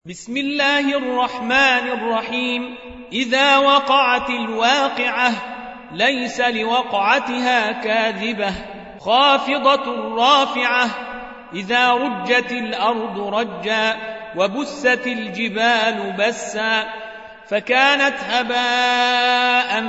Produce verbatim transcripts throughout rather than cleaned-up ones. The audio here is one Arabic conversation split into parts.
بسم الله الرحمن الرحيم. إذا وقعت الواقعة ليس لوقعتها كاذبة خافضة رافعة. إذا رجت الأرض رجا وبست الجبال بسا فكانت هباء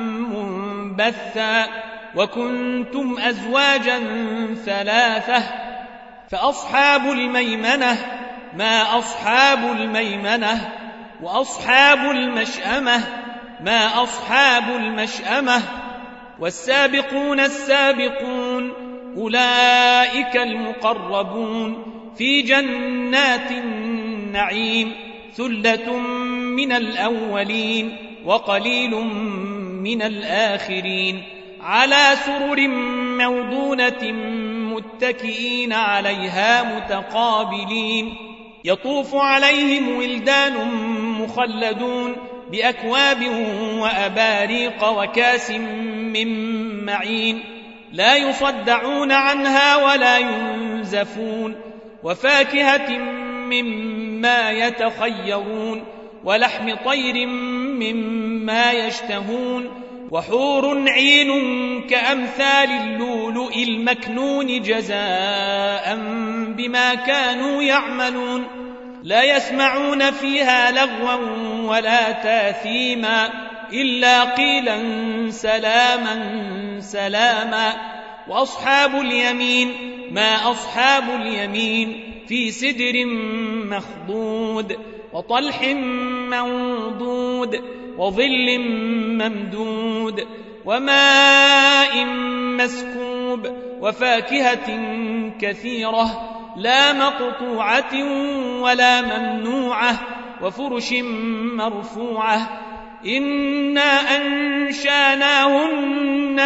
منبثا وكنتم أزواجا ثلاثة فأصحاب الميمنة ما أصحاب الميمنة وأصحاب المشأمة ما أصحاب المشأمة والسابقون السابقون أولئك المقربون في جنات النعيم. ثلة من الأولين وقليل من الآخرين على سرر موضونة متكئين عليها متقابلين. يطوف عليهم ولدان مخلدون بأكواب وأباريق وكاس من معين لا يصدعون عنها ولا ينزفون وفاكهة مما يتخيرون ولحم طير مما يشتهون وحور عين كأمثال اللؤلؤ المكنون جزاء بما كانوا يعملون. لا يسمعون فيها لغوا ولا تاثيما إلا قيلا سلاما سلاما. وأصحاب اليمين ما أصحاب اليمين في سدر مخضود وطلح منضود وظل ممدود وماء مسكوب وفاكهة كثيرة لا مقطوعة ولا ممنوعة وفرش مرفوعة. إنا أنشاناهن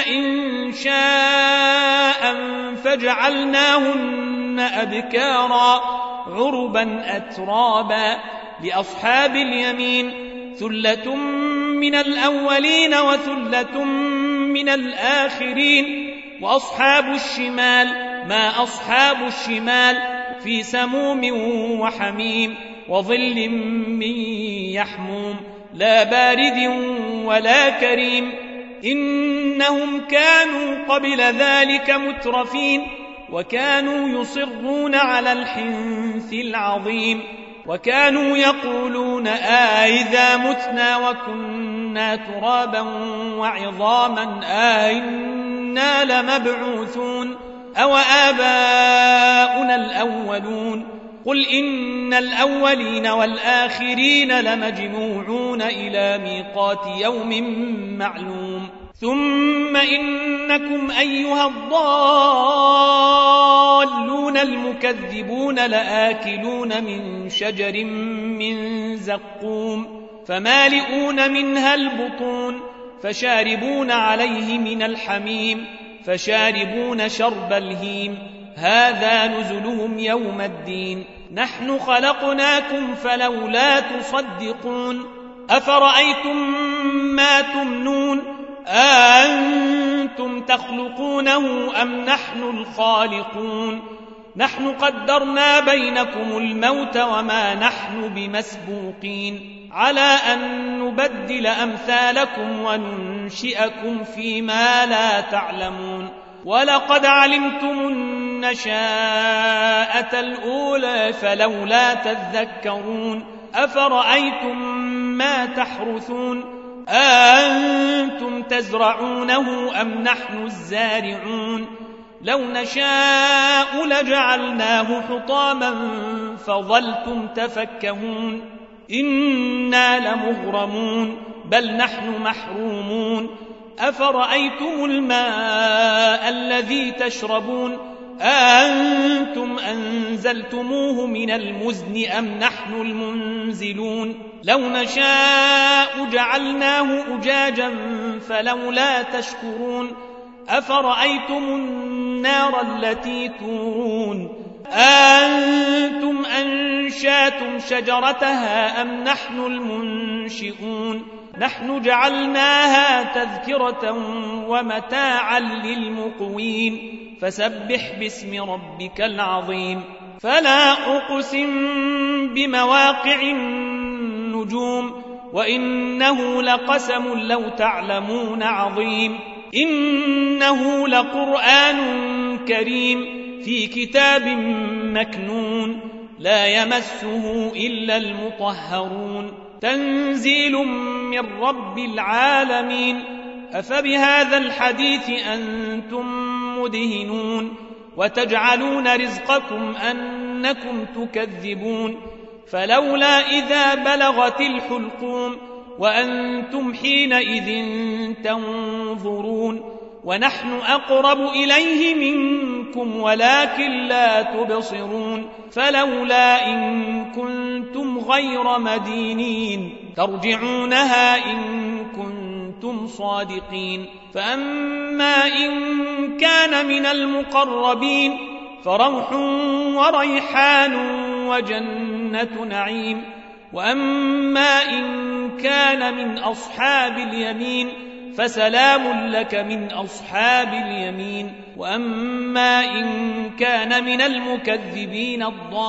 إنشاء فجعلناهن أبكارا عربا أترابا. لأصحاب اليمين ثلة من الأولين وثلة من الآخرين. وأصحاب الشمال ما أصحاب الشمال في سموم وحميم وظل من يحموم لا بارد ولا كريم. إنهم كانوا قبل ذلك مترفين وكانوا يصرون على الحنث العظيم وكانوا يقولون آئذا متنا وكنا ترابا وعظاما آئنا لمبعوثون أو آباؤنا الأولون. قل إن الأولين والآخرين لمجموعون إلى ميقات يوم معلوم. ثم إنكم أيها الضالون المكذبون لآكلون من شجر من زقوم فمالئون منها البطون فشاربون عليه من الحميم فشاربون شرب الهيم. هذا نزلهم يوم الدين. نحن خلقناكم فلولا تصدقون. أفرأيتم ما تمنون أأنتم تخلقونه أم نحن الخالقون. نحن قدرنا بينكم الموت وما نحن بمسبوقين على أن نبدل أمثالكم وننشئكم فيما لا تعلمون. ولقد علمتم النشاءة الأولى فلولا تذكرون. أفرأيتم ما تحرثون أأنتم تزرعونه أم نحن الزارعون. لو نشاء لجعلناه حطاما فظلتم تفكهون. إنا لمغرمون بل نحن محرومون. أفرأيتم الماء الذي تشربون أأنتم أنزلتموه من المزن أم نحن المنزلون. لو نشاء جعلناه أجاجا فلولا تشكرون. أفرأيتم النار التي تورون أأنتم أنشأتم شجرتها أم نحن المنشئون. نحن جعلناها تذكرة ومتاعا للمقوين. فسبح باسم ربك العظيم. فلا أقسم بمواقع النجوم وإنه لقسم لو تعلمون عظيم إنه لقرآن كريم في كتاب مكنون لا يمسه إلا المطهرون تنزيل من رب العالمين أفبهذا الحديث أنتم مدهنون وتجعلون رزقكم أنكم تكذبون فلولا إذا بلغت الحلقوم وأنتم حينئذ تنظرون ونحن أقرب إليه منكم ولكن لا تبصرون فلولا إن كنتم غير مدينين ترجعونها إن كنتم صادقين فأما إن كان من المقربين فروح وريحان وجنة نعيم وأما إن كان من أصحاب اليمين فسلام لك من أصحاب اليمين وأما إن كان من المكذبين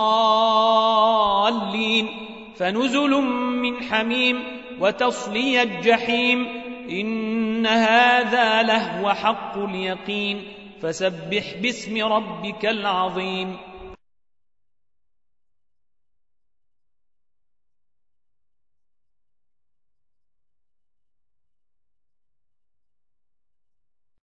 الضالين فنزل من حميم وتصلي الجحيم إن هذا لهو حق اليقين فسبح باسم ربك العظيم